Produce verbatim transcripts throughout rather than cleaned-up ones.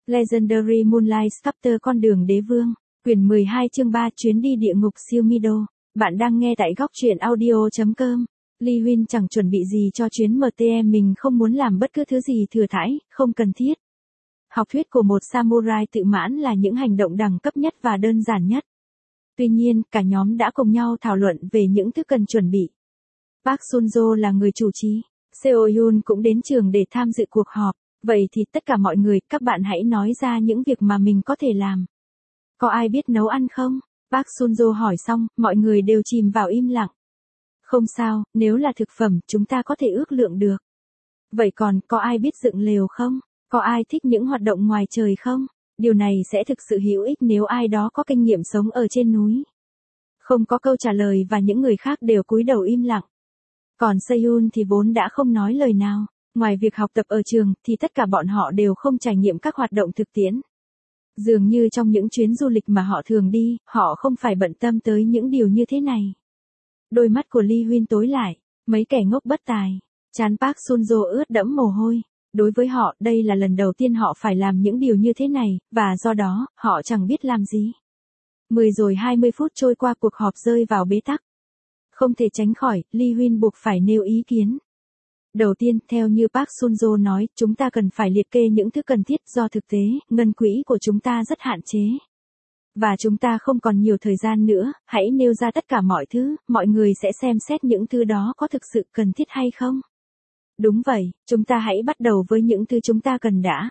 Legendary Moonlight Chapter Con đường đế vương, quyển mười hai chương ba chuyến đi địa ngục siêu Mido. Bạn đang nghe tại góc truyện audio.com. Lee Huynh chẳng chuẩn bị gì cho chuyến em tê em, mình không muốn làm bất cứ thứ gì thừa thãi, không cần thiết. Học thuyết của một samurai tự mãn là những hành động đẳng cấp nhất và đơn giản nhất. Tuy nhiên, cả nhóm đã cùng nhau thảo luận về những thứ cần chuẩn bị. Park Sunjo là người chủ trì. Seo Yoon cũng đến trường để tham dự cuộc họp. Vậy thì tất cả mọi người, các bạn hãy nói ra những việc mà mình có thể làm. Có ai biết nấu ăn không? Park Sunjo hỏi xong, mọi người đều chìm vào im lặng. Không sao, nếu là thực phẩm, chúng ta có thể ước lượng được. Vậy còn, có ai biết dựng lều không? Có ai thích những hoạt động ngoài trời không? Điều này sẽ thực sự hữu ích nếu ai đó có kinh nghiệm sống ở trên núi. Không có câu trả lời và những người khác đều cúi đầu im lặng. Còn Seyun thì vốn đã không nói lời nào. Ngoài việc học tập ở trường, thì tất cả bọn họ đều không trải nghiệm các hoạt động thực tiễn. Dường như trong những chuyến du lịch mà họ thường đi, họ không phải bận tâm tới những điều như thế này. Đôi mắt của Lee Huynh tối lại, mấy kẻ ngốc bất tài. Trán Park Sunjo ướt đẫm mồ hôi. Đối với họ, đây là lần đầu tiên họ phải làm những điều như thế này, và do đó, họ chẳng biết làm gì. mười rồi hai mươi phút trôi qua, cuộc họp rơi vào bế tắc. Không thể tránh khỏi, Lee Huynh buộc phải nêu ý kiến. Đầu tiên, theo như Park Sunjo nói, chúng ta cần phải liệt kê những thứ cần thiết do thực tế, ngân quỹ của chúng ta rất hạn chế. Và chúng ta không còn nhiều thời gian nữa, hãy nêu ra tất cả mọi thứ, mọi người sẽ xem xét những thứ đó có thực sự cần thiết hay không. Đúng vậy, chúng ta hãy bắt đầu với những thứ chúng ta cần đã.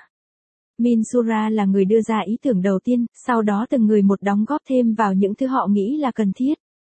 Minsura là người đưa ra ý tưởng đầu tiên, sau đó từng người một đóng góp thêm vào những thứ họ nghĩ là cần thiết.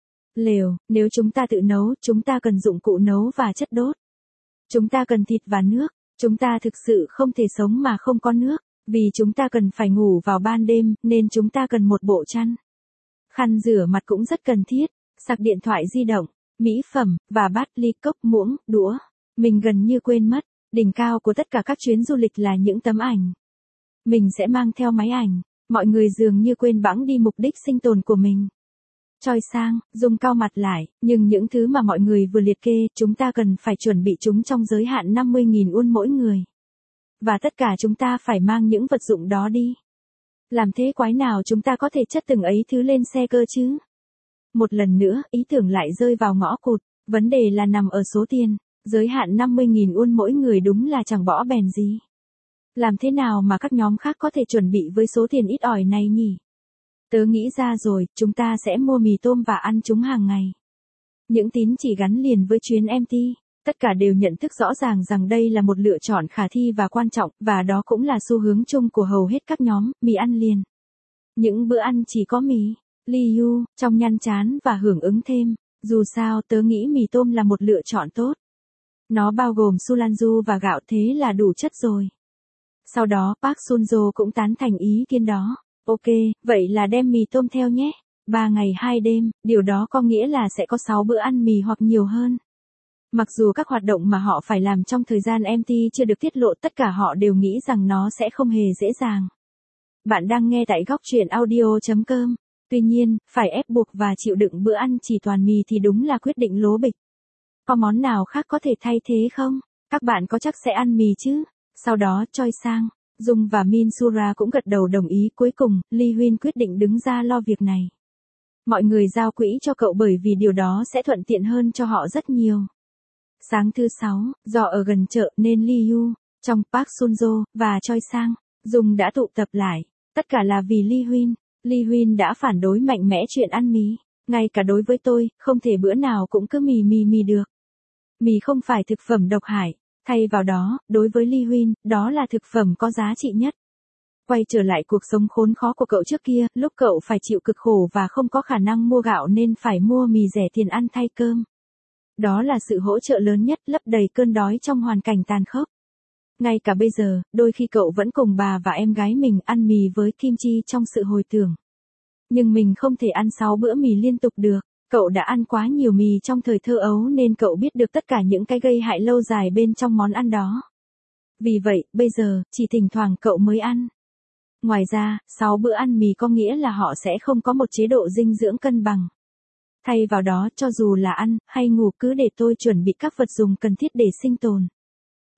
Lều, nếu chúng ta tự nấu, chúng ta cần dụng cụ nấu và chất đốt. Chúng ta cần thịt và nước, chúng ta thực sự không thể sống mà không có nước, vì chúng ta cần phải ngủ vào ban đêm, nên chúng ta cần một bộ chăn. Khăn rửa mặt cũng rất cần thiết, sạc điện thoại di động, mỹ phẩm, và bát ly cốc muỗng, đũa. Mình gần như quên mất, đỉnh cao của tất cả các chuyến du lịch là những tấm ảnh. Mình sẽ mang theo máy ảnh, mọi người dường như quên bẵng đi mục đích sinh tồn của mình. Choi Sang, Dung cau mặt lại, nhưng những thứ mà mọi người vừa liệt kê, chúng ta cần phải chuẩn bị chúng trong giới hạn năm mươi nghìn won mỗi người. Và tất cả chúng ta phải mang những vật dụng đó đi. Làm thế quái nào chúng ta có thể chất từng ấy thứ lên xe cơ chứ? Một lần nữa, ý tưởng lại rơi vào ngõ cụt, vấn đề là nằm ở số tiền, giới hạn năm mươi nghìn won mỗi người đúng là chẳng bỏ bèn gì. Làm thế nào mà các nhóm khác có thể chuẩn bị với số tiền ít ỏi này nhỉ? Tớ nghĩ ra rồi, chúng ta sẽ mua mì tôm và ăn chúng hàng ngày. Những tín chỉ gắn liền với chuyến em tê, tất cả đều nhận thức rõ ràng rằng đây là một lựa chọn khả thi và quan trọng, và đó cũng là xu hướng chung của hầu hết các nhóm, mì ăn liền. Những bữa ăn chỉ có mì. Lee Yu, trong nhăn chán và hưởng ứng thêm, dù sao tớ nghĩ mì tôm là một lựa chọn tốt. Nó bao gồm sulanju và gạo, thế là đủ chất rồi. Sau đó Park Sunjo cũng tán thành ý kiến đó. Ok, vậy là đem mì tôm theo nhé. Ba ngày hai đêm, điều đó có nghĩa là sẽ có sáu bữa ăn mì hoặc nhiều hơn. Mặc dù các hoạt động mà họ phải làm trong thời gian em tê chưa được tiết lộ, tất cả họ đều nghĩ rằng nó sẽ không hề dễ dàng. Bạn đang nghe tại góc truyện audio.com. Tuy nhiên, phải ép buộc và chịu đựng bữa ăn chỉ toàn mì thì đúng là quyết định lố bịch. Có món nào khác có thể thay thế không? Các bạn có chắc sẽ ăn mì chứ? Sau đó Choi Sang, Dung và Minsura cũng gật đầu đồng ý. Cuối cùng, Lee Huynh quyết định đứng ra lo việc này. Mọi người giao quỹ cho cậu bởi vì điều đó sẽ thuận tiện hơn cho họ rất nhiều. Sáng thứ sáu, do ở gần chợ nên Lee Yu, trong Park Sunjo, và Choi Sang, Dung đã tụ tập lại. Tất cả là vì Lee Huynh. Lee Huynh đã phản đối mạnh mẽ chuyện ăn mì. Ngay cả đối với tôi, không thể bữa nào cũng cứ mì mì mì được. Mì không phải thực phẩm độc hại. Thay vào đó, đối với Lee Huynh, đó là thực phẩm có giá trị nhất. Quay trở lại cuộc sống khốn khó của cậu trước kia, lúc cậu phải chịu cực khổ và không có khả năng mua gạo nên phải mua mì rẻ tiền ăn thay cơm. Đó là sự hỗ trợ lớn nhất, lấp đầy cơn đói trong hoàn cảnh tàn khốc. Ngay cả bây giờ, đôi khi cậu vẫn cùng bà và em gái mình ăn mì với kim chi trong sự hồi tưởng. Nhưng mình không thể ăn sáu bữa mì liên tục được. Cậu đã ăn quá nhiều mì trong thời thơ ấu nên cậu biết được tất cả những cái gây hại lâu dài bên trong món ăn đó. Vì vậy, bây giờ, chỉ thỉnh thoảng cậu mới ăn. Ngoài ra, sáu bữa ăn mì có nghĩa là họ sẽ không có một chế độ dinh dưỡng cân bằng. Thay vào đó, cho dù là ăn, hay ngủ, cứ để tôi chuẩn bị các vật dụng cần thiết để sinh tồn.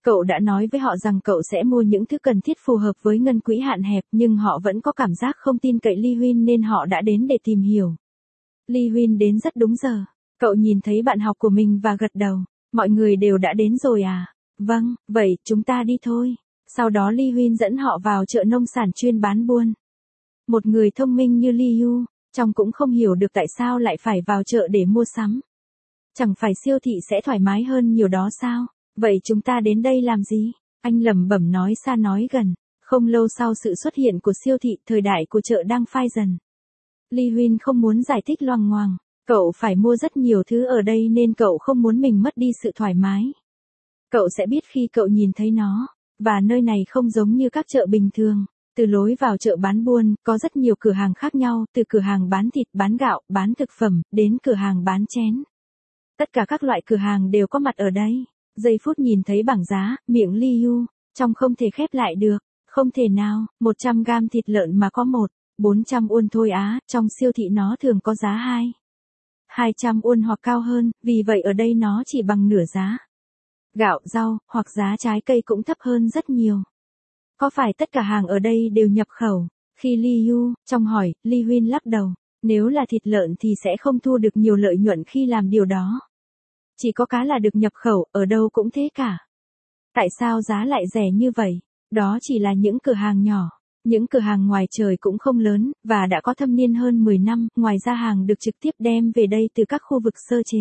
Cậu đã nói với họ rằng cậu sẽ mua những thứ cần thiết phù hợp với ngân quỹ hạn hẹp, nhưng họ vẫn có cảm giác không tin cậy Lee Huynh nên họ đã đến để tìm hiểu. Lee Huynh đến rất đúng giờ. Cậu nhìn thấy bạn học của mình và gật đầu. Mọi người đều đã đến rồi à? Vâng, vậy chúng ta đi thôi. Sau đó Lee Huynh dẫn họ vào chợ nông sản chuyên bán buôn. Một người thông minh như Lee Yu, trông cũng không hiểu được tại sao lại phải vào chợ để mua sắm. Chẳng phải siêu thị sẽ thoải mái hơn nhiều đó sao? Vậy chúng ta đến đây làm gì? Anh lẩm bẩm nói xa nói gần. Không lâu sau sự xuất hiện của siêu thị, thời đại của chợ đang phai dần. Lee Huynh không muốn giải thích loằng ngoằng. Cậu phải mua rất nhiều thứ ở đây nên cậu không muốn mình mất đi sự thoải mái. Cậu sẽ biết khi cậu nhìn thấy nó. Và nơi này không giống như các chợ bình thường. Từ lối vào chợ bán buôn, có rất nhiều cửa hàng khác nhau, từ cửa hàng bán thịt, bán gạo, bán thực phẩm, đến cửa hàng bán chén. Tất cả các loại cửa hàng đều có mặt ở đây. Giây phút nhìn thấy bảng giá, miệng Lee Yu, trông không thể khép lại được. Không thể nào, một trăm gam thịt lợn mà có một, bốn trăm won thôi á, trong siêu thị nó thường có giá hai. hai trăm won hoặc cao hơn, vì vậy ở đây nó chỉ bằng nửa giá. Gạo, rau, hoặc giá trái cây cũng thấp hơn rất nhiều. Có phải tất cả hàng ở đây đều nhập khẩu? Khi Lee Yu, trong hỏi, Lee Huynh lắc đầu. Nếu là thịt lợn thì sẽ không thu được nhiều lợi nhuận khi làm điều đó. Chỉ có cá là được nhập khẩu, ở đâu cũng thế cả. Tại sao giá lại rẻ như vậy? Đó chỉ là những cửa hàng nhỏ. Những cửa hàng ngoài trời cũng không lớn, và đã có thâm niên hơn mười năm, ngoài ra hàng được trực tiếp đem về đây từ các khu vực sơ chế.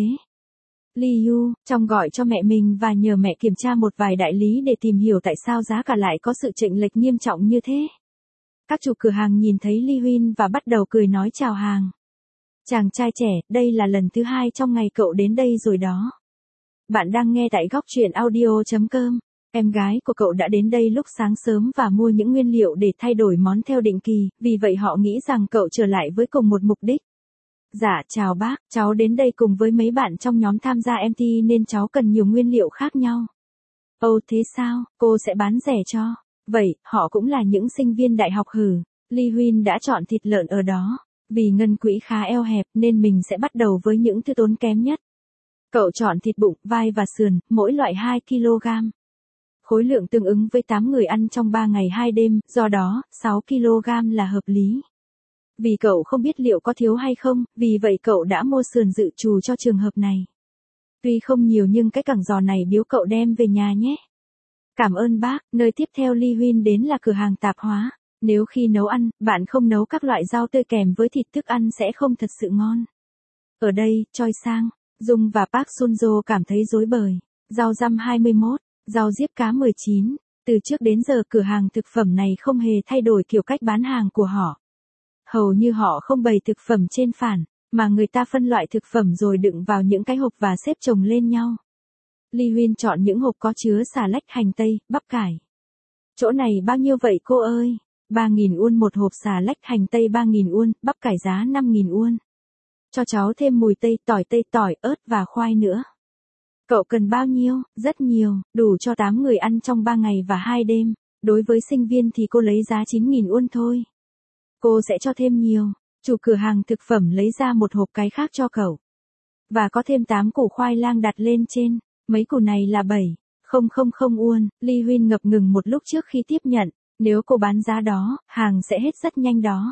Lee Yu, trong gọi cho mẹ mình và nhờ mẹ kiểm tra một vài đại lý để tìm hiểu tại sao giá cả lại có sự chênh lệch nghiêm trọng như thế. Các chủ cửa hàng nhìn thấy Lee Huynh và bắt đầu cười nói chào hàng. Chàng trai trẻ, đây là lần thứ hai trong ngày cậu đến đây rồi đó. Bạn đang nghe tại góc truyện audio chấm com. Em gái của cậu đã đến đây lúc sáng sớm và mua những nguyên liệu để thay đổi món theo định kỳ, vì vậy họ nghĩ rằng cậu trở lại với cùng một mục đích. Dạ, chào bác, cháu đến đây cùng với mấy bạn trong nhóm tham gia em tê nên cháu cần nhiều nguyên liệu khác nhau. Ồ thế sao, cô sẽ bán rẻ cho. Vậy, họ cũng là những sinh viên đại học hử. Lee Huynh đã chọn thịt lợn ở đó. Vì ngân quỹ khá eo hẹp nên mình sẽ bắt đầu với những thứ tốn kém nhất. Cậu chọn thịt bụng, vai và sườn, mỗi loại hai ki lô gam. Khối lượng tương ứng với tám người ăn trong ba ngày hai đêm, do đó, sáu ki lô gam là hợp lý. Vì cậu không biết liệu có thiếu hay không, vì vậy cậu đã mua sườn dự trù cho trường hợp này. Tuy không nhiều nhưng cái cẳng giò này biếu cậu đem về nhà nhé. Cảm ơn bác, nơi tiếp theo Lee Huynh đến là cửa hàng tạp hóa. Nếu khi nấu ăn, bạn không nấu các loại rau tươi kèm với thịt thức ăn sẽ không thật sự ngon. Ở đây, Choi Sang, Dung và Park Sunjo cảm thấy rối bời. Rau răm hai mươi mốt, rau diếp cá mười chín. Từ trước đến giờ cửa hàng thực phẩm này không hề thay đổi kiểu cách bán hàng của họ. Hầu như họ không bày thực phẩm trên phản, mà người ta phân loại thực phẩm rồi đựng vào những cái hộp và xếp chồng lên nhau. Lee Huynh chọn những hộp có chứa xà lách, hành tây, bắp cải. Chỗ này bao nhiêu vậy cô ơi? ba nghìn won một hộp xà lách, hành tây ba nghìn won, bắp cải giá năm nghìn won. Cho cháu thêm mùi tây, tỏi tây, tỏi, ớt và khoai nữa. Cậu cần bao nhiêu? Rất nhiều, đủ cho tám người ăn trong ba ngày và hai đêm. Đối với sinh viên thì cô lấy giá chín nghìn won thôi. Cô sẽ cho thêm nhiều. Chủ cửa hàng thực phẩm lấy ra một hộp cái khác cho cậu. Và có thêm tám củ khoai lang đặt lên trên. Mấy củ này là bảy nghìn won. Lee Huynh ngập ngừng một lúc trước khi tiếp nhận. Nếu cô bán giá đó, hàng sẽ hết rất nhanh đó.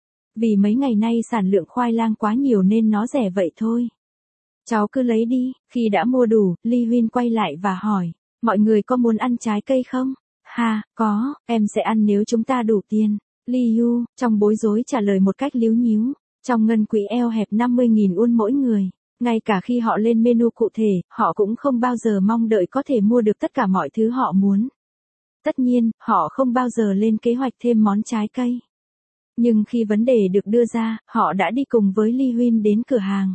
Vì mấy ngày nay sản lượng khoai lang quá nhiều nên nó rẻ vậy thôi. Cháu cứ lấy đi. Khi đã mua đủ, Lee Huynh quay lại và hỏi. Mọi người có muốn ăn trái cây không? Ha, có, em sẽ ăn nếu chúng ta đủ tiền. Lee Yu, trong bối rối trả lời một cách líu nhíu. Trong ngân quỹ eo hẹp năm mươi nghìn won mỗi người. Ngay cả khi họ lên menu cụ thể, họ cũng không bao giờ mong đợi có thể mua được tất cả mọi thứ họ muốn. Tất nhiên, họ không bao giờ lên kế hoạch thêm món trái cây. Nhưng khi vấn đề được đưa ra, họ đã đi cùng với Lee Huynh đến cửa hàng.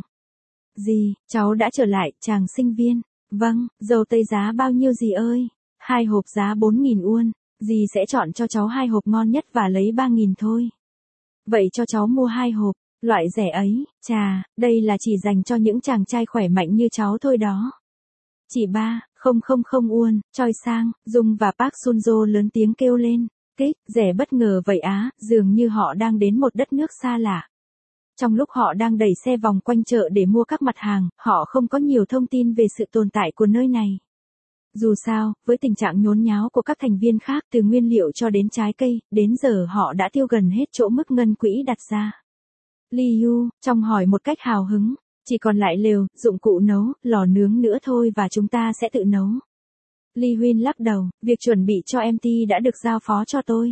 Gì, cháu đã trở lại, chàng sinh viên. Vâng, dầu tây giá bao nhiêu gì ơi? Hai hộp giá bốn nghìn won. Dì sẽ chọn cho cháu hai hộp ngon nhất và lấy ba nghìn thôi. Vậy cho cháu mua hai hộp. Loại rẻ ấy, chà, đây là chỉ dành cho những chàng trai khỏe mạnh như cháu thôi đó. Chỉ ba nghìn won, Choi Sang, Dung và Park Sunjo lớn tiếng kêu lên. Kích, rẻ bất ngờ vậy á, dường như họ đang đến một đất nước xa lạ. Trong lúc họ đang đẩy xe vòng quanh chợ để mua các mặt hàng, họ không có nhiều thông tin về sự tồn tại của nơi này. Dù sao, với tình trạng nhốn nháo của các thành viên khác từ nguyên liệu cho đến trái cây, đến giờ họ đã tiêu gần hết chỗ mức ngân quỹ đặt ra. Lee Yu, trong hỏi một cách hào hứng, chỉ còn lại lều, dụng cụ nấu, lò nướng nữa thôi và chúng ta sẽ tự nấu. Lee Huyên lắc đầu, việc chuẩn bị cho em tê đã được giao phó cho tôi.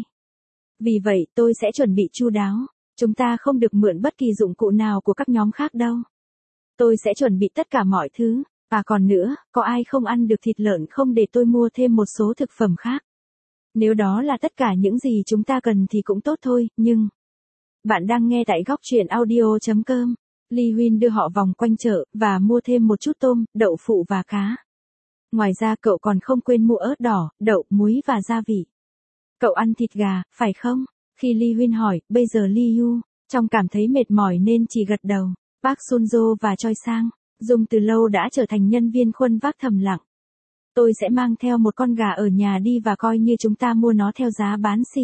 Vì vậy, tôi sẽ chuẩn bị chu đáo. Chúng ta không được mượn bất kỳ dụng cụ nào của các nhóm khác đâu. Tôi sẽ chuẩn bị tất cả mọi thứ. À còn nữa, có ai không ăn được thịt lợn không để tôi mua thêm một số thực phẩm khác? Nếu đó là tất cả những gì chúng ta cần thì cũng tốt thôi, nhưng... Bạn đang nghe tại góc truyện audio chấm com. Lee Huyên đưa họ vòng quanh chợ, và mua thêm một chút tôm, đậu phụ và cá. Ngoài ra cậu còn không quên mua ớt đỏ, đậu, muối và gia vị. Cậu ăn thịt gà, phải không? Khi Lee Huyên hỏi, bây giờ Lee Yu, trông cảm thấy mệt mỏi nên chỉ gật đầu. Park Sunjo và Choi Sang, Dung từ lâu đã trở thành nhân viên khuân vác thầm lặng. Tôi sẽ mang theo một con gà ở nhà đi và coi như chúng ta mua nó theo giá bán xỉ.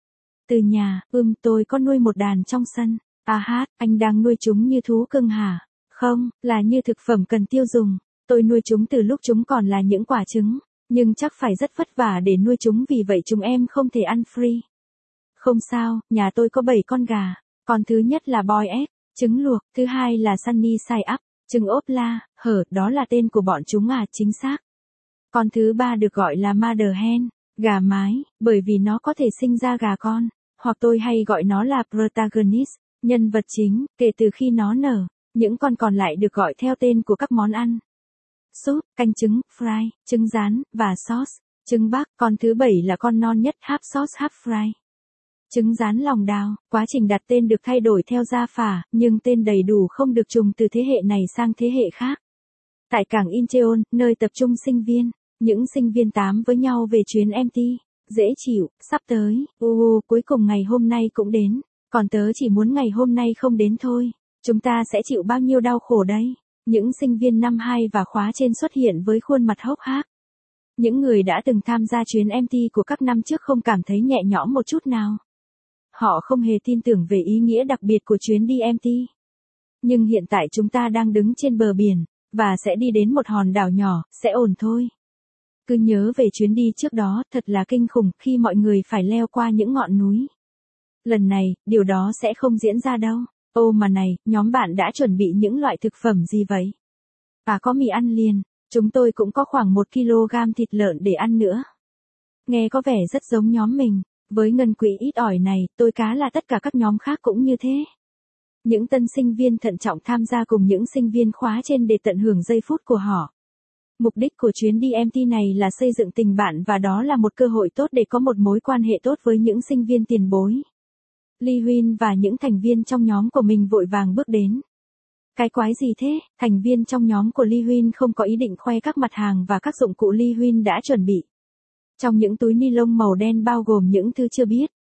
Từ nhà, ừm tôi có nuôi một đàn trong sân. À hát, anh đang nuôi chúng như thú cưng hả? Không, là như thực phẩm cần tiêu dùng. Tôi nuôi chúng từ lúc chúng còn là những quả trứng. Nhưng chắc phải rất vất vả để nuôi chúng vì vậy chúng em không thể ăn free. Không sao, nhà tôi có bảy con gà. Con thứ nhất là boy egg, trứng luộc. Thứ hai là sunny side up, trứng ốp la, hở, đó là tên của bọn chúng à, chính xác. Con thứ ba được gọi là mother hen, gà mái, bởi vì nó có thể sinh ra gà con. Hoặc tôi hay gọi nó là protagonist, nhân vật chính, kể từ khi nó nở. Những con còn lại được gọi theo tên của các món ăn. Súp, canh trứng, fry, trứng rán, và sauce, trứng bắc. Con thứ bảy là con non nhất, half sauce half fry. Trứng rán lòng đào, quá trình đặt tên được thay đổi theo gia phả, nhưng tên đầy đủ không được trùng từ thế hệ này sang thế hệ khác. Tại cảng Incheon, nơi tập trung sinh viên, những sinh viên tám với nhau về chuyến em tê. Dễ chịu, sắp tới, ồ, cuối cùng ngày hôm nay cũng đến. Còn tớ chỉ muốn ngày hôm nay không đến thôi. Chúng ta sẽ chịu bao nhiêu đau khổ đây? Những sinh viên năm hai và khóa trên xuất hiện với khuôn mặt hốc hác. Những người đã từng tham gia chuyến em tê của các năm trước không cảm thấy nhẹ nhõm một chút nào. Họ không hề tin tưởng về ý nghĩa đặc biệt của chuyến đi em tê. Nhưng hiện tại chúng ta đang đứng trên bờ biển, và sẽ đi đến một hòn đảo nhỏ, sẽ ổn thôi. Cứ nhớ về chuyến đi trước đó, thật là kinh khủng khi mọi người phải leo qua những ngọn núi. Lần này, điều đó sẽ không diễn ra đâu. Ô mà này, nhóm bạn đã chuẩn bị những loại thực phẩm gì vậy? À có mì ăn liền, chúng tôi cũng có khoảng một ki lô gam thịt lợn để ăn nữa. Nghe có vẻ rất giống nhóm mình, với ngân quỹ ít ỏi này, tôi cá là tất cả các nhóm khác cũng như thế. Những tân sinh viên thận trọng tham gia cùng những sinh viên khóa trên để tận hưởng giây phút của họ. Mục đích của chuyến đi em tê này là xây dựng tình bạn và đó là một cơ hội tốt để có một mối quan hệ tốt với những sinh viên tiền bối. Lee Huyên và những thành viên trong nhóm của mình vội vàng bước đến. Cái quái gì thế? Thành viên trong nhóm của Lee Huyên không có ý định khoe các mặt hàng và các dụng cụ Lee Huyên đã chuẩn bị. Trong những túi ni lông màu đen bao gồm những thứ chưa biết.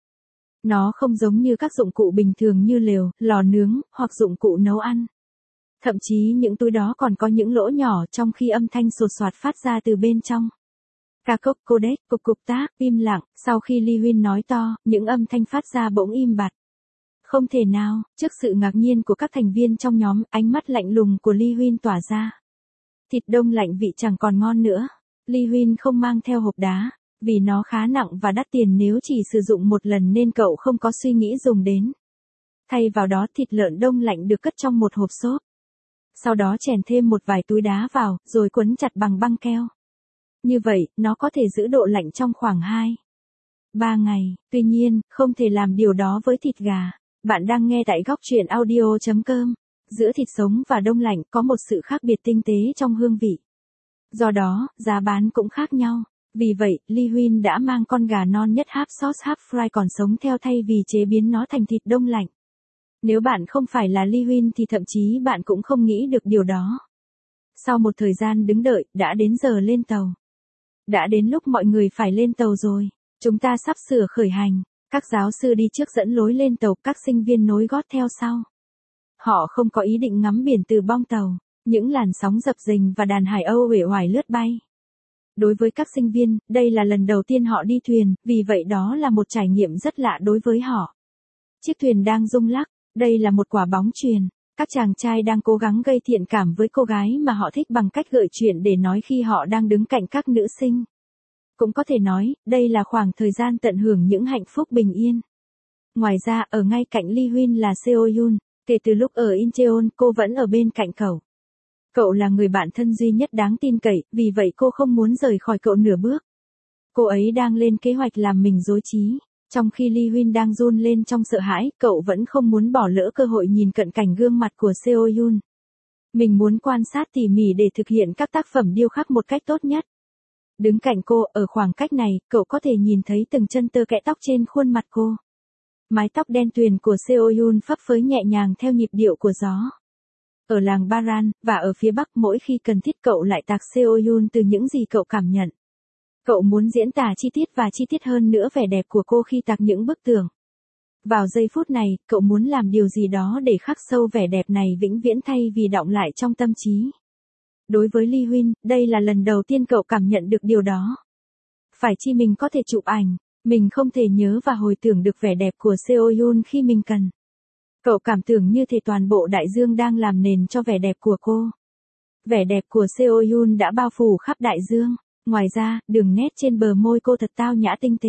Nó không giống như các dụng cụ bình thường như lều, lò nướng, hoặc dụng cụ nấu ăn. Thậm chí những túi đó còn có những lỗ nhỏ trong khi âm thanh sột soạt phát ra từ bên trong. Ca cốc, codec, cục cục tác, im lặng, sau khi Lee Huyên nói to, những âm thanh phát ra bỗng im bặt. Không thể nào, trước sự ngạc nhiên của các thành viên trong nhóm, ánh mắt lạnh lùng của Lee Huyên tỏa ra. Thịt đông lạnh vị chẳng còn ngon nữa. Lee Huyên không mang theo hộp đá, vì nó khá nặng và đắt tiền nếu chỉ sử dụng một lần nên cậu không có suy nghĩ dùng đến. Thay vào đó thịt lợn đông lạnh được cất trong một hộp xốp. Sau đó chèn thêm một vài túi đá vào, rồi quấn chặt bằng băng keo. Như vậy, nó có thể giữ độ lạnh trong khoảng hai ba ngày. Tuy nhiên, không thể làm điều đó với thịt gà. Bạn đang nghe tại góc truyện audio chấm com. Giữa thịt sống và đông lạnh có một sự khác biệt tinh tế trong hương vị. Do đó, giá bán cũng khác nhau. Vì vậy, Lee Huyên đã mang con gà non nhất half sauce half fry còn sống theo thay vì chế biến nó thành thịt đông lạnh. Nếu bạn không phải là Lee Huyên thì thậm chí bạn cũng không nghĩ được điều đó. Sau một thời gian đứng đợi, đã đến giờ lên tàu. Đã đến lúc mọi người phải lên tàu rồi. Chúng ta sắp sửa khởi hành. Các giáo sư đi trước dẫn lối lên tàu, các sinh viên nối gót theo sau. Họ không có ý định ngắm biển từ bong tàu, những làn sóng dập dềnh và đàn hải âu uể oải lướt bay. Đối với các sinh viên, đây là lần đầu tiên họ đi thuyền, vì vậy đó là một trải nghiệm rất lạ đối với họ. Chiếc thuyền đang rung lắc, đây là một quả bóng chuyền. Các chàng trai đang cố gắng gây thiện cảm với cô gái mà họ thích bằng cách gợi chuyện để nói khi họ đang đứng cạnh các nữ sinh. Cũng có thể nói, đây là khoảng thời gian tận hưởng những hạnh phúc bình yên. Ngoài ra, ở ngay cạnh Lee Huynh là Seo Yoon, kể từ lúc ở Incheon cô vẫn ở bên cạnh cậu. Cậu là người bạn thân duy nhất đáng tin cậy, vì vậy cô không muốn rời khỏi cậu nửa bước. Cô ấy đang lên kế hoạch làm mình rối trí. Trong khi Lee Huynh đang run lên trong sợ hãi, cậu vẫn không muốn bỏ lỡ cơ hội nhìn cận cảnh gương mặt của Seo Yoon. Mình muốn quan sát tỉ mỉ để thực hiện các tác phẩm điêu khắc một cách tốt nhất. Đứng cạnh cô, ở khoảng cách này, cậu có thể nhìn thấy từng chân tơ kẽ tóc trên khuôn mặt cô. Mái tóc đen tuyền của Seo Yoon phấp phới nhẹ nhàng theo nhịp điệu của gió. Ở làng Baran, và ở phía Bắc mỗi khi cần thiết cậu lại tạc Seo Yoon từ những gì cậu cảm nhận. Cậu muốn diễn tả chi tiết và chi tiết hơn nữa vẻ đẹp của cô khi tạc những bức tường. Vào giây phút này, cậu muốn làm điều gì đó để khắc sâu vẻ đẹp này vĩnh viễn thay vì đọng lại trong tâm trí. Đối với Lee Huynh, đây là lần đầu tiên cậu cảm nhận được điều đó. Phải chi mình có thể chụp ảnh, mình không thể nhớ và hồi tưởng được vẻ đẹp của Seo Yoon khi mình cần. Cậu cảm tưởng như thể toàn bộ đại dương đang làm nền cho vẻ đẹp của cô. Vẻ đẹp của Seo Yoon đã bao phủ khắp đại dương. Ngoài ra, đường nét trên bờ môi cô thật tao nhã tinh tế.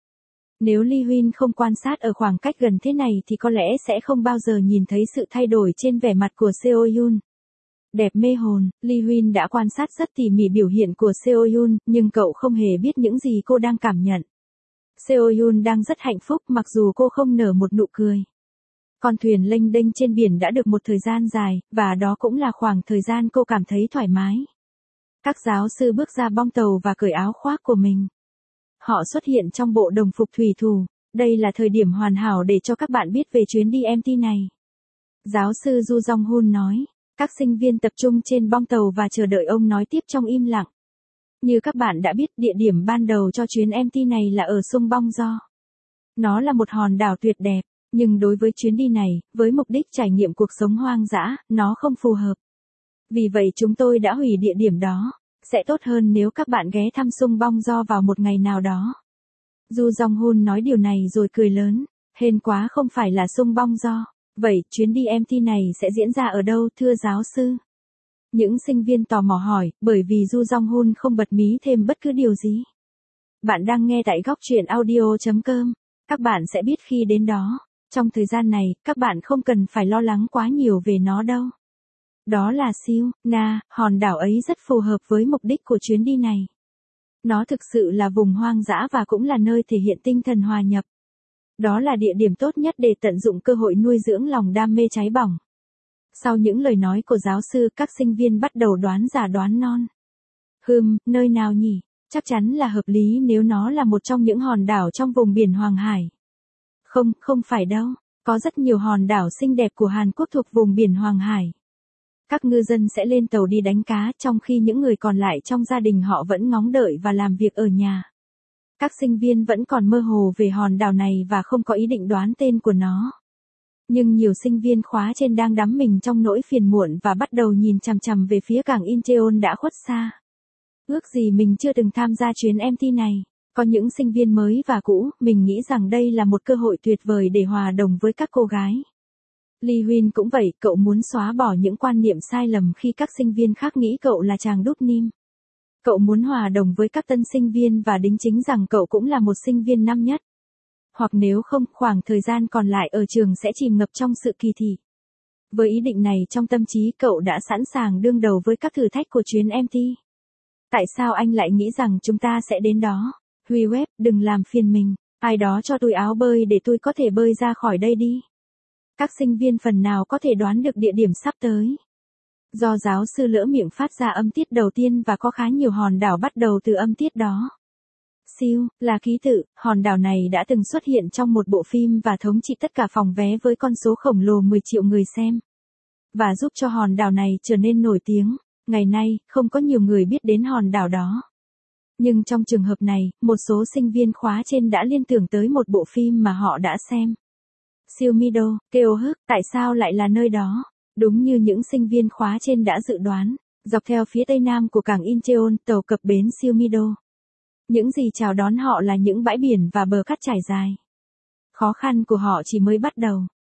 Nếu Lee Huynh không quan sát ở khoảng cách gần thế này thì có lẽ sẽ không bao giờ nhìn thấy sự thay đổi trên vẻ mặt của Seo Yoon. Đẹp mê hồn, Lee Huynh đã quan sát rất tỉ mỉ biểu hiện của Seo Yoon, nhưng cậu không hề biết những gì cô đang cảm nhận. Seo Yoon đang rất hạnh phúc mặc dù cô không nở một nụ cười. Con thuyền lênh đênh trên biển đã được một thời gian dài, và đó cũng là khoảng thời gian cô cảm thấy thoải mái. Các giáo sư bước ra bong tàu và cởi áo khoác của mình. Họ xuất hiện trong bộ đồng phục thủy thủ. Đây là thời điểm hoàn hảo để cho các bạn biết về chuyến đi em tê này. Giáo sư Ju Jong-hun nói. Các sinh viên tập trung trên bong tàu và chờ đợi ông nói tiếp trong im lặng. Như các bạn đã biết, địa điểm ban đầu cho chuyến em tê này là ở Sung Bong Do. Nó là một hòn đảo tuyệt đẹp, nhưng đối với chuyến đi này, với mục đích trải nghiệm cuộc sống hoang dã, nó không phù hợp. Vì vậy chúng tôi đã hủy địa điểm đó. Sẽ tốt hơn nếu các bạn ghé thăm Sung Bong Do vào một ngày nào đó. Ju Jong-hun nói điều này rồi cười lớn. Hên quá không phải là Sung Bong Do. Vậy chuyến đi em tê này sẽ diễn ra ở đâu thưa giáo sư? Những sinh viên tò mò hỏi, bởi vì Ju Jong-hun không bật mí thêm bất cứ điều gì. Bạn đang nghe tại góc truyện audio chấm com. Các bạn sẽ biết khi đến đó. Trong thời gian này, các bạn không cần phải lo lắng quá nhiều về nó đâu. Đó là Siêu, Na, hòn đảo ấy rất phù hợp với mục đích của chuyến đi này. Nó thực sự là vùng hoang dã và cũng là nơi thể hiện tinh thần hòa nhập. Đó là địa điểm tốt nhất để tận dụng cơ hội nuôi dưỡng lòng đam mê cháy bỏng. Sau những lời nói của giáo sư, các sinh viên bắt đầu đoán già đoán non. Hừm, nơi nào nhỉ? Chắc chắn là hợp lý nếu nó là một trong những hòn đảo trong vùng biển Hoàng Hải. Không, không phải đâu. Có rất nhiều hòn đảo xinh đẹp của Hàn Quốc thuộc vùng biển Hoàng Hải. Các ngư dân sẽ lên tàu đi đánh cá trong khi những người còn lại trong gia đình họ vẫn ngóng đợi và làm việc ở nhà. Các sinh viên vẫn còn mơ hồ về hòn đảo này và không có ý định đoán tên của nó. Nhưng nhiều sinh viên khóa trên đang đắm mình trong nỗi phiền muộn và bắt đầu nhìn chằm chằm về phía cảng Incheon đã khuất xa. Ước gì mình chưa từng tham gia chuyến em tê này. Có những sinh viên mới và cũ, mình nghĩ rằng đây là một cơ hội tuyệt vời để hòa đồng với các cô gái. Lee Huynh cũng vậy, cậu muốn xóa bỏ những quan niệm sai lầm khi các sinh viên khác nghĩ cậu là chàng đúc nim. Cậu muốn hòa đồng với các tân sinh viên và đính chính rằng cậu cũng là một sinh viên năm nhất. Hoặc nếu không, khoảng thời gian còn lại ở trường sẽ chìm ngập trong sự kỳ thị. Với ý định này trong tâm trí, cậu đã sẵn sàng đương đầu với các thử thách của chuyến em tê. Tại sao anh lại nghĩ rằng chúng ta sẽ đến đó? Huy web, đừng làm phiền mình. Ai đó cho tôi áo bơi để tôi có thể bơi ra khỏi đây đi. Các sinh viên phần nào có thể đoán được địa điểm sắp tới. Do giáo sư lỡ miệng phát ra âm tiết đầu tiên và có khá nhiều hòn đảo bắt đầu từ âm tiết đó. Siêu, là ký tự, hòn đảo này đã từng xuất hiện trong một bộ phim và thống trị tất cả phòng vé với con số khổng lồ mười triệu người xem. Và giúp cho hòn đảo này trở nên nổi tiếng. Ngày nay, không có nhiều người biết đến hòn đảo đó. Nhưng trong trường hợp này, một số sinh viên khóa trên đã liên tưởng tới một bộ phim mà họ đã xem. Siêu Mido, kêu hức, tại sao lại là nơi đó? Đúng như những sinh viên khóa trên đã dự đoán, dọc theo phía tây nam của cảng Incheon, tàu cập bến Siêu Mido. Những gì chào đón họ là những bãi biển và bờ cát trải dài. Khó khăn của họ chỉ mới bắt đầu.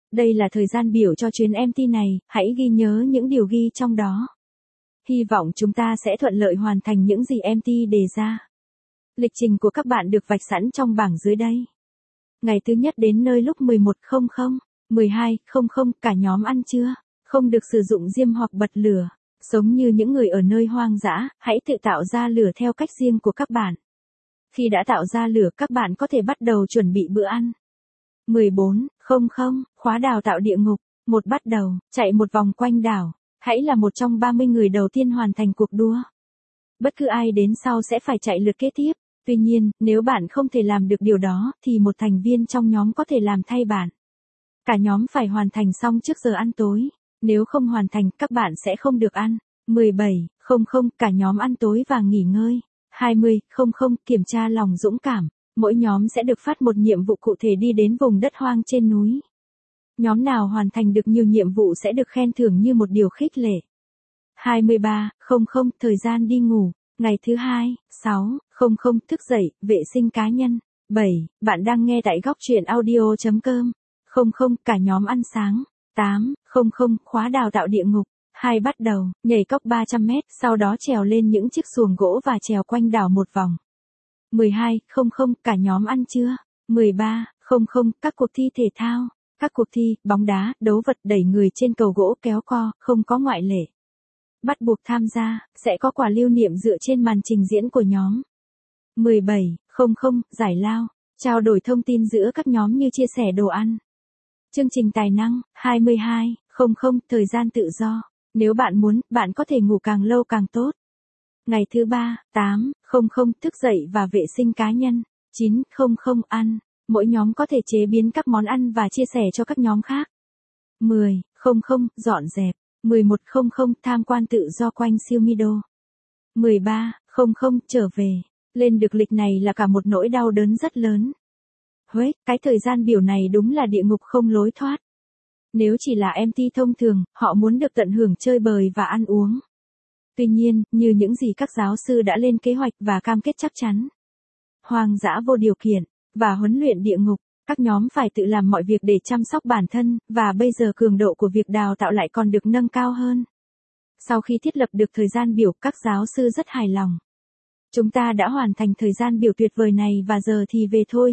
Đây là thời gian biểu cho chuyến em tê này, hãy ghi nhớ những điều ghi trong đó. Hy vọng chúng ta sẽ thuận lợi hoàn thành những gì em tê đề ra. Lịch trình của các bạn được vạch sẵn trong bảng dưới đây. Ngày thứ nhất đến nơi lúc mười một giờ không không, mười hai giờ không không, cả nhóm ăn trưa, không được sử dụng diêm hoặc bật lửa. Sống như những người ở nơi hoang dã, hãy tự tạo ra lửa theo cách riêng của các bạn. Khi đã tạo ra lửa, các bạn có thể bắt đầu chuẩn bị bữa ăn. mười bốn giờ không không, khóa đào tạo địa ngục. Một bắt đầu, chạy một vòng quanh đảo. Hãy là một trong ba mươi người đầu tiên hoàn thành cuộc đua. Bất cứ ai đến sau sẽ phải chạy lượt kế tiếp. Tuy nhiên, nếu bạn không thể làm được điều đó, thì một thành viên trong nhóm có thể làm thay bạn. Cả nhóm phải hoàn thành xong trước giờ ăn tối. Nếu không hoàn thành, các bạn sẽ không được ăn. mười bảy giờ không không, cả nhóm ăn tối và nghỉ ngơi. hai mươi giờ không không, kiểm tra lòng dũng cảm. Mỗi nhóm sẽ được phát một nhiệm vụ cụ thể đi đến vùng đất hoang trên núi. Nhóm nào hoàn thành được nhiều nhiệm vụ sẽ được khen thưởng như một điều khích lệ. hai mươi ba giờ không không, thời gian đi ngủ. Ngày thứ hai, sáu giờ không không, thức dậy, vệ sinh cá nhân. bảy, bạn đang nghe tại góc truyện audio chấm com. không không, cả nhóm ăn sáng. tám giờ không không, khóa đào tạo địa ngục. hai, bắt đầu, nhảy cóc ba trăm mét, sau đó trèo lên những chiếc xuồng gỗ và trèo quanh đảo một vòng. mười hai giờ không không, cả nhóm ăn trưa. mười ba giờ không không, các cuộc thi thể thao. Các cuộc thi, bóng đá, đấu vật, đẩy người trên cầu gỗ, kéo co, không có ngoại lệ. Bắt buộc tham gia, sẽ có quà lưu niệm dựa trên màn trình diễn của nhóm. mười bảy giờ không không, giải lao, trao đổi thông tin giữa các nhóm như chia sẻ đồ ăn. Chương trình tài năng, hai mươi hai giờ không không, thời gian tự do. Nếu bạn muốn, bạn có thể ngủ càng lâu càng tốt. Ngày thứ ba, tám giờ không không, thức dậy và vệ sinh cá nhân. chín giờ không không, ăn. Mỗi nhóm có thể chế biến các món ăn và chia sẻ cho các nhóm khác. mười giờ không không, dọn dẹp. mười một giờ không không, tham quan tự do quanh siêu Mido. mười ba giờ không không, trở về. Lên được lịch này là cả một nỗi đau đớn rất lớn. Huế, cái thời gian biểu này đúng là địa ngục không lối thoát. Nếu chỉ là em tê thông thường, họ muốn được tận hưởng chơi bời và ăn uống. Tuy nhiên, như những gì các giáo sư đã lên kế hoạch và cam kết chắc chắn. Hoang dã vô điều kiện, và huấn luyện địa ngục, các nhóm phải tự làm mọi việc để chăm sóc bản thân, và bây giờ cường độ của việc đào tạo lại còn được nâng cao hơn. Sau khi thiết lập được thời gian biểu, các giáo sư rất hài lòng. Chúng ta đã hoàn thành thời gian biểu tuyệt vời này và giờ thì về thôi.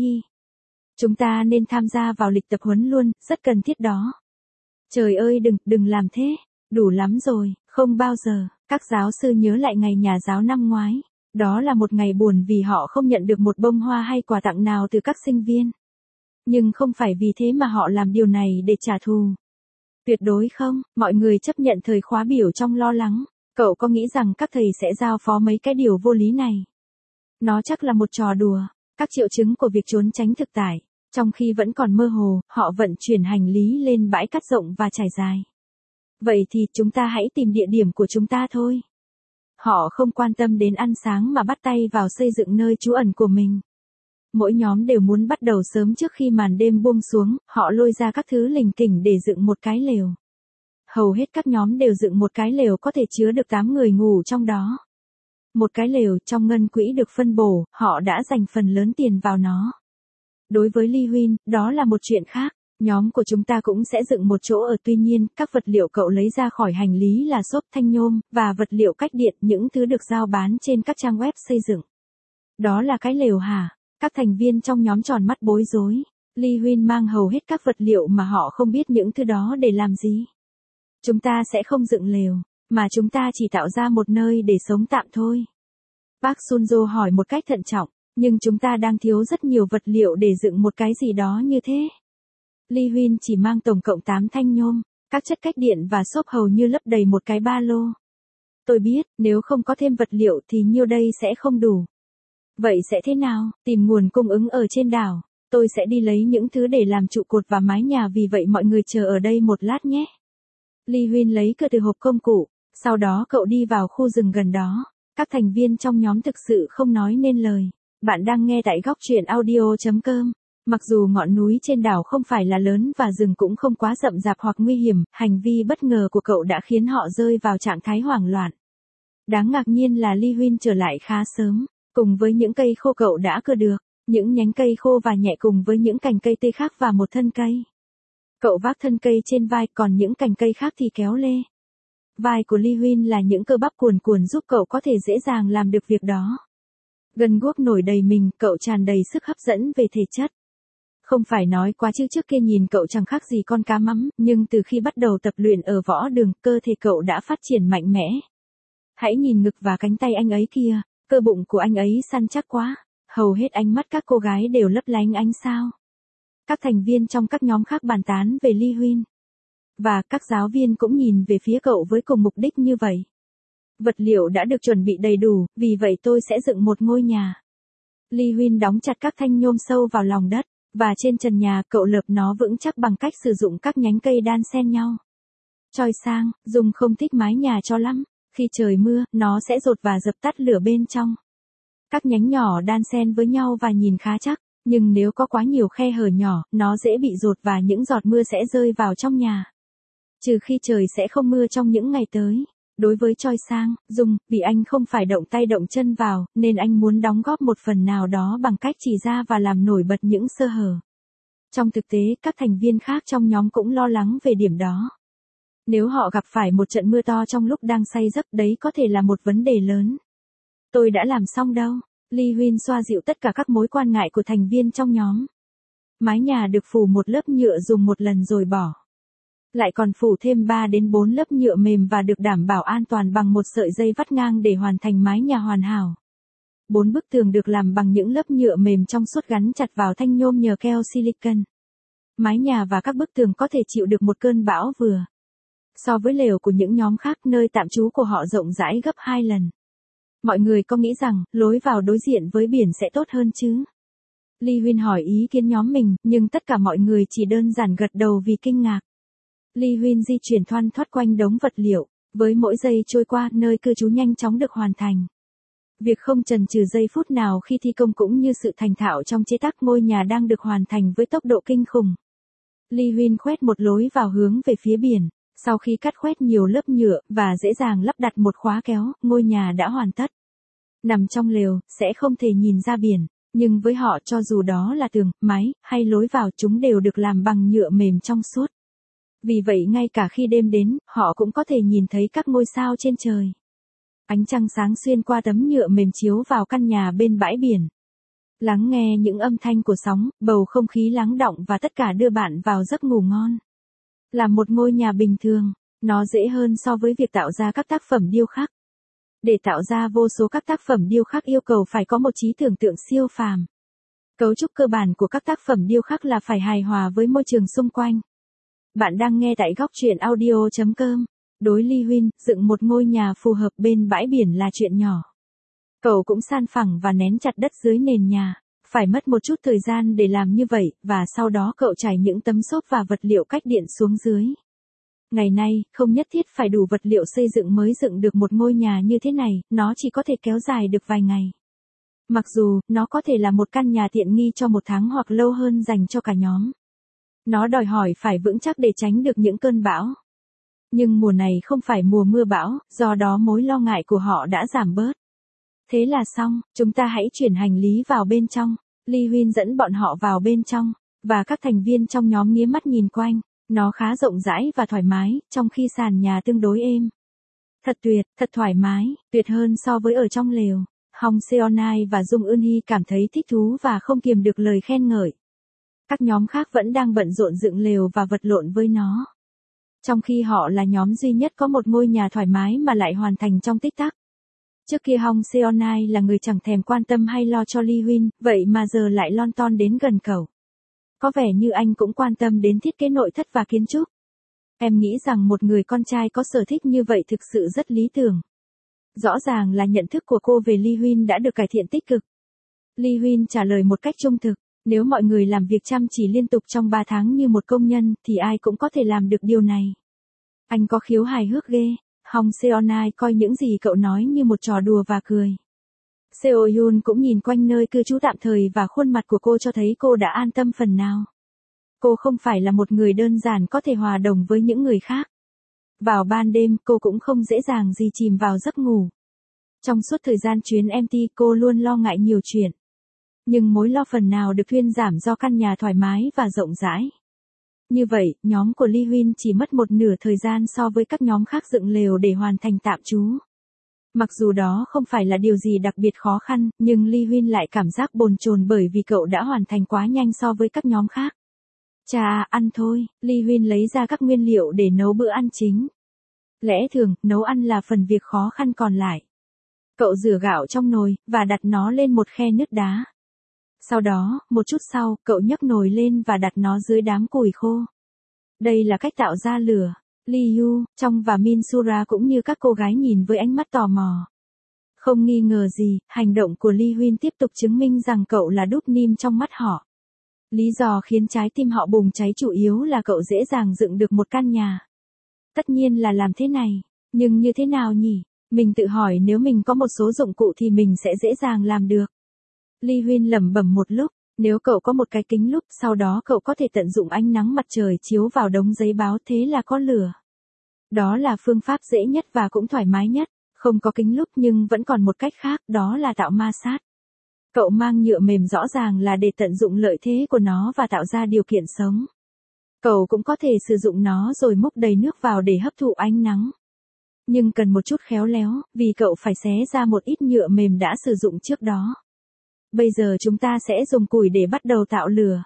Chúng ta nên tham gia vào lịch tập huấn luôn, rất cần thiết đó. Trời ơi đừng, đừng làm thế. Đủ lắm rồi, không bao giờ. Các giáo sư nhớ lại ngày nhà giáo năm ngoái. Đó là một ngày buồn vì họ không nhận được một bông hoa hay quà tặng nào từ các sinh viên. Nhưng không phải vì thế mà họ làm điều này để trả thù. Tuyệt đối không, mọi người chấp nhận thời khóa biểu trong lo lắng. Cậu có nghĩ rằng các thầy sẽ giao phó mấy cái điều vô lý này? Nó chắc là một trò đùa. Các triệu chứng của việc trốn tránh thực tại. Trong khi vẫn còn mơ hồ, họ vận chuyển hành lý lên bãi cát rộng và trải dài. Vậy thì chúng ta hãy tìm địa điểm của chúng ta thôi. Họ không quan tâm đến ăn sáng mà bắt tay vào xây dựng nơi trú ẩn của mình. Mỗi nhóm đều muốn bắt đầu sớm trước khi màn đêm buông xuống, họ lôi ra các thứ lỉnh kỉnh để dựng một cái lều. Hầu hết các nhóm đều dựng một cái lều có thể chứa được tám người ngủ trong đó. Một cái lều trong ngân quỹ được phân bổ, họ đã dành phần lớn tiền vào nó. Đối với Lee Huynh, đó là một chuyện khác. Nhóm của chúng ta cũng sẽ dựng một chỗ ở, tuy nhiên, các vật liệu cậu lấy ra khỏi hành lý là xốp thanh nhôm, và vật liệu cách điện, những thứ được giao bán trên các trang web xây dựng. Đó là cái lều hả? Các thành viên trong nhóm tròn mắt bối rối. Lee Huynh mang hầu hết các vật liệu mà họ không biết những thứ đó để làm gì. Chúng ta sẽ không dựng lều, mà chúng ta chỉ tạo ra một nơi để sống tạm thôi. Park Sunjo hỏi một cách thận trọng, nhưng chúng ta đang thiếu rất nhiều vật liệu để dựng một cái gì đó như thế. Lee Huynh chỉ mang tổng cộng tám thanh nhôm, các chất cách điện và xốp hầu như lấp đầy một cái ba lô. Tôi biết, nếu không có thêm vật liệu thì nhiêu đây sẽ không đủ. Vậy sẽ thế nào? Tìm nguồn cung ứng ở trên đảo. Tôi sẽ đi lấy những thứ để làm trụ cột và mái nhà, vì vậy mọi người chờ ở đây một lát nhé. Lee Huynh lấy cưa từ hộp công cụ, sau đó cậu đi vào khu rừng gần đó. Các thành viên trong nhóm thực sự không nói nên lời. Bạn đang nghe tại góc truyện audio chấm com. Mặc dù ngọn núi trên đảo không phải là lớn và rừng cũng không quá rậm rạp hoặc nguy hiểm, hành vi bất ngờ của cậu đã khiến họ rơi vào trạng thái hoảng loạn. Đáng ngạc nhiên là Lee Huynh trở lại khá sớm, cùng với những cây khô cậu đã cưa được, những nhánh cây khô và nhẹ cùng với những cành cây tươi khác và một thân cây. Cậu vác thân cây trên vai, còn những cành cây khác thì kéo lê. Vai của Lee Huynh là những cơ bắp cuồn cuộn giúp cậu có thể dễ dàng làm được việc đó. Gân guốc nổi đầy mình, cậu tràn đầy sức hấp dẫn về thể chất. Không phải nói quá chứ trước kia nhìn cậu chẳng khác gì con cá mắm, nhưng từ khi bắt đầu tập luyện ở võ đường, cơ thể cậu đã phát triển mạnh mẽ. Hãy nhìn ngực và cánh tay anh ấy kia, cơ bụng của anh ấy săn chắc quá, hầu hết ánh mắt các cô gái đều lấp lánh ánh sao. Các thành viên trong các nhóm khác bàn tán về Lee Huynh. Và các giáo viên cũng nhìn về phía cậu với cùng mục đích như vậy. Vật liệu đã được chuẩn bị đầy đủ, vì vậy tôi sẽ dựng một ngôi nhà. Lee Huynh đóng chặt các thanh nhôm sâu vào lòng đất, và trên trần nhà cậu lợp nó vững chắc bằng cách sử dụng các nhánh cây đan xen nhau. Choi Sang, Dung không thích mái nhà cho lắm, khi trời mưa, nó sẽ dột và dập tắt lửa bên trong. Các nhánh nhỏ đan xen với nhau và nhìn khá chắc, nhưng nếu có quá nhiều khe hở nhỏ, nó dễ bị dột và những giọt mưa sẽ rơi vào trong nhà. Trừ khi trời sẽ không mưa trong những ngày tới. Đối với Choi Sang, Dung, vì anh không phải động tay động chân vào, nên anh muốn đóng góp một phần nào đó bằng cách chỉ ra và làm nổi bật những sơ hở. Trong thực tế, các thành viên khác trong nhóm cũng lo lắng về điểm đó. Nếu họ gặp phải một trận mưa to trong lúc đang say giấc, đấy có thể là một vấn đề lớn. Tôi đã làm xong đâu. Lee Huynh xoa dịu tất cả các mối quan ngại của thành viên trong nhóm. Mái nhà được phủ một lớp nhựa dùng một lần rồi bỏ. Lại còn phủ thêm ba đến bốn lớp nhựa mềm và được đảm bảo an toàn bằng một sợi dây vắt ngang để hoàn thành mái nhà hoàn hảo. Bốn bức tường được làm bằng những lớp nhựa mềm trong suốt gắn chặt vào thanh nhôm nhờ keo silicon. Mái nhà và các bức tường có thể chịu được một cơn bão vừa. So với lều của những nhóm khác, nơi tạm trú của họ rộng rãi gấp hai lần. Mọi người có nghĩ rằng, lối vào đối diện với biển sẽ tốt hơn chứ? Lee Huynh hỏi ý kiến nhóm mình, nhưng tất cả mọi người chỉ đơn giản gật đầu vì kinh ngạc. Lee Huynh di chuyển thoăn thoắt quanh đống vật liệu, với mỗi giây trôi qua, nơi cư trú nhanh chóng được hoàn thành. Việc không chần chừ giây phút nào khi thi công cũng như sự thành thạo trong chế tác ngôi nhà đang được hoàn thành với tốc độ kinh khủng. Lee Huynh khoét một lối vào hướng về phía biển, sau khi cắt khoét nhiều lớp nhựa và dễ dàng lắp đặt một khóa kéo, ngôi nhà đã hoàn tất. Nằm trong lều, sẽ không thể nhìn ra biển, nhưng với họ cho dù đó là tường, mái, hay lối vào, chúng đều được làm bằng nhựa mềm trong suốt. Vì vậy ngay cả khi đêm đến, họ cũng có thể nhìn thấy các ngôi sao trên trời. Ánh trăng sáng xuyên qua tấm nhựa mềm chiếu vào căn nhà bên bãi biển. Lắng nghe những âm thanh của sóng, bầu không khí lắng đọng và tất cả đưa bạn vào giấc ngủ ngon. Là một ngôi nhà bình thường, nó dễ hơn so với việc tạo ra các tác phẩm điêu khắc. Để tạo ra vô số các tác phẩm điêu khắc yêu cầu phải có một trí tưởng tượng siêu phàm. Cấu trúc cơ bản của các tác phẩm điêu khắc là phải hài hòa với môi trường xung quanh. Bạn đang nghe tại góc truyện audio chấm com. Đối Lee Huynh, dựng một ngôi nhà phù hợp bên bãi biển là chuyện nhỏ. Cậu cũng san phẳng và nén chặt đất dưới nền nhà. Phải mất một chút thời gian để làm như vậy, và sau đó cậu trải những tấm xốp và vật liệu cách điện xuống dưới. Ngày nay, không nhất thiết phải đủ vật liệu xây dựng mới dựng được một ngôi nhà như thế này, nó chỉ có thể kéo dài được vài ngày. Mặc dù, nó có thể là một căn nhà tiện nghi cho một tháng hoặc lâu hơn dành cho cả nhóm. Nó đòi hỏi phải vững chắc để tránh được những cơn bão. Nhưng mùa này không phải mùa mưa bão, do đó mối lo ngại của họ đã giảm bớt. Thế là xong, chúng ta hãy chuyển hành lý vào bên trong. Lee Huynh dẫn bọn họ vào bên trong, và các thành viên trong nhóm nghía mắt nhìn quanh. Nó khá rộng rãi và thoải mái, trong khi sàn nhà tương đối êm. Thật tuyệt, thật thoải mái, tuyệt hơn so với ở trong lều. Hong Seonai và Dung Eun Hee cảm thấy thích thú và không kiềm được lời khen ngợi. Các nhóm khác vẫn đang bận rộn dựng lều và vật lộn với nó. Trong khi họ là nhóm duy nhất có một ngôi nhà thoải mái mà lại hoàn thành trong tích tắc. Trước kia Hong Seonai là người chẳng thèm quan tâm hay lo cho Lee Huynh, vậy mà giờ lại lon ton đến gần cậu. Có vẻ như anh cũng quan tâm đến thiết kế nội thất và kiến trúc. Em nghĩ rằng một người con trai có sở thích như vậy thực sự rất lý tưởng. Rõ ràng là nhận thức của cô về Lee Huynh đã được cải thiện tích cực. Lee Huynh trả lời một cách trung thực, nếu mọi người làm việc chăm chỉ liên tục trong ba tháng như một công nhân, thì ai cũng có thể làm được điều này. Anh có khiếu hài hước ghê. Hong Seonai coi những gì cậu nói như một trò đùa và cười. Seo Yoon cũng nhìn quanh nơi cư trú tạm thời và khuôn mặt của cô cho thấy cô đã an tâm phần nào. Cô không phải là một người đơn giản có thể hòa đồng với những người khác. Vào ban đêm, cô cũng không dễ dàng gì chìm vào giấc ngủ. Trong suốt thời gian chuyến em tê, cô luôn lo ngại nhiều chuyện. Nhưng mối lo phần nào được thuyên giảm do căn nhà thoải mái và rộng rãi. Như vậy, nhóm của Lee Huynh chỉ mất một nửa thời gian so với các nhóm khác dựng lều để hoàn thành tạm trú. Mặc dù đó không phải là điều gì đặc biệt khó khăn, nhưng Lee Huynh lại cảm giác bồn chồn bởi vì cậu đã hoàn thành quá nhanh so với các nhóm khác. Chà, ăn thôi, Lee Huynh lấy ra các nguyên liệu để nấu bữa ăn chính. Lẽ thường, nấu ăn là phần việc khó khăn còn lại. Cậu rửa gạo trong nồi, và đặt nó lên một khe nước đá. Sau đó, một chút sau, cậu nhấc nồi lên và đặt nó dưới đám củi khô. Đây là cách tạo ra lửa. Lee Yu, Trong và Min Sura cũng như các cô gái nhìn với ánh mắt tò mò. Không nghi ngờ gì, hành động của Lee Huynh tiếp tục chứng minh rằng cậu là đúc nim trong mắt họ. Lý do khiến trái tim họ bùng cháy chủ yếu là cậu dễ dàng dựng được một căn nhà. Tất nhiên là làm thế này, nhưng như thế nào nhỉ? Mình tự hỏi nếu mình có một số dụng cụ thì mình sẽ dễ dàng làm được. Lee Huynh lẩm bẩm một lúc, nếu cậu có một cái kính lúp, sau đó cậu có thể tận dụng ánh nắng mặt trời chiếu vào đống giấy báo, thế là có lửa. Đó là phương pháp dễ nhất và cũng thoải mái nhất. Không có kính lúp nhưng vẫn còn một cách khác, đó là tạo ma sát. Cậu mang nhựa mềm rõ ràng là để tận dụng lợi thế của nó và tạo ra điều kiện sống. Cậu cũng có thể sử dụng nó rồi múc đầy nước vào để hấp thụ ánh nắng. Nhưng cần một chút khéo léo, vì cậu phải xé ra một ít nhựa mềm đã sử dụng trước đó. Bây giờ chúng ta sẽ dùng củi để bắt đầu tạo lửa.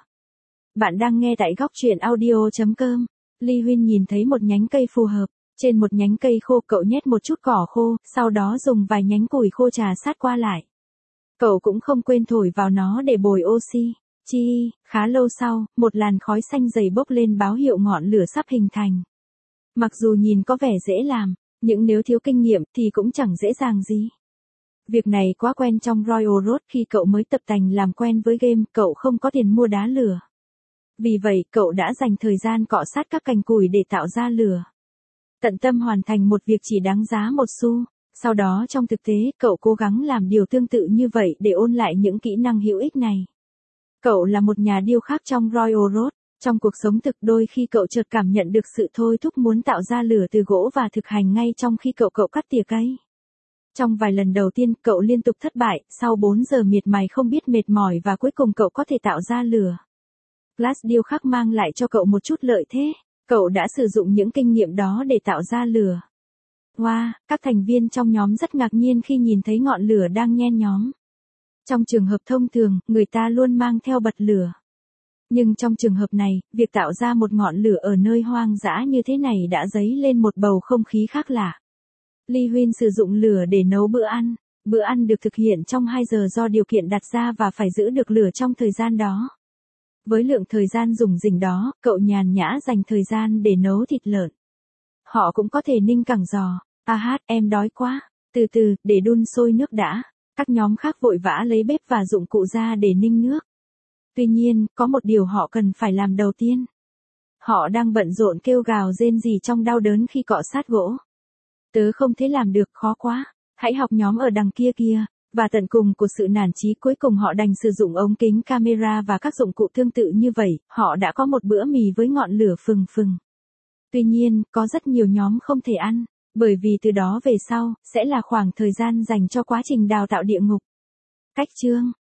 Bạn đang nghe tại góc truyện audio chấm com. Lee Huynh nhìn thấy một nhánh cây phù hợp. Trên một nhánh cây khô cậu nhét một chút cỏ khô, sau đó dùng vài nhánh củi khô trà sát qua lại. Cậu cũng không quên thổi vào nó để bồi oxy. Chi, khá lâu sau, một làn khói xanh dày bốc lên báo hiệu ngọn lửa sắp hình thành. Mặc dù nhìn có vẻ dễ làm, nhưng nếu thiếu kinh nghiệm thì cũng chẳng dễ dàng gì. Việc này quá quen trong Royal Road khi cậu mới tập tành làm quen với game, cậu không có tiền mua đá lửa. Vì vậy, cậu đã dành thời gian cọ sát các cành củi để tạo ra lửa. Tận tâm hoàn thành một việc chỉ đáng giá một xu. Sau đó trong thực tế, cậu cố gắng làm điều tương tự như vậy để ôn lại những kỹ năng hữu ích này. Cậu là một nhà điêu khắc trong Royal Road. Trong cuộc sống thực đôi khi cậu chợt cảm nhận được sự thôi thúc muốn tạo ra lửa từ gỗ và thực hành ngay trong khi cậu cậu cắt tỉa cây. Trong vài lần đầu tiên, cậu liên tục thất bại, sau bốn giờ miệt mài không biết mệt mỏi và cuối cùng cậu có thể tạo ra lửa. Glass điêu khắc mang lại cho cậu một chút lợi thế. Cậu đã sử dụng những kinh nghiệm đó để tạo ra lửa. Wow, các thành viên trong nhóm rất ngạc nhiên khi nhìn thấy ngọn lửa đang nhen nhóm. Trong trường hợp thông thường, người ta luôn mang theo bật lửa. Nhưng trong trường hợp này, việc tạo ra một ngọn lửa ở nơi hoang dã như thế này đã dấy lên một bầu không khí khác lạ. Lee Huynh sử dụng lửa để nấu bữa ăn. Bữa ăn được thực hiện trong hai giờ do điều kiện đặt ra và phải giữ được lửa trong thời gian đó. Với lượng thời gian dùng dình đó, cậu nhàn nhã dành thời gian để nấu thịt lợn. Họ cũng có thể ninh cẳng giò. À hát, em đói quá. Từ từ, để đun sôi nước đã. Các nhóm khác vội vã lấy bếp và dụng cụ ra để ninh nước. Tuy nhiên, có một điều họ cần phải làm đầu tiên. Họ đang bận rộn kêu gào rên rỉ trong đau đớn khi cọ sát gỗ. Tớ không thể làm được, khó quá. Hãy học nhóm ở đằng kia kia. Và tận cùng của sự nản chí cuối cùng họ đành sử dụng ống kính camera và các dụng cụ tương tự như vậy, họ đã có một bữa mì với ngọn lửa phừng phừng. Tuy nhiên, có rất nhiều nhóm không thể ăn, bởi vì từ đó về sau, sẽ là khoảng thời gian dành cho quá trình đào tạo địa ngục. Cách chương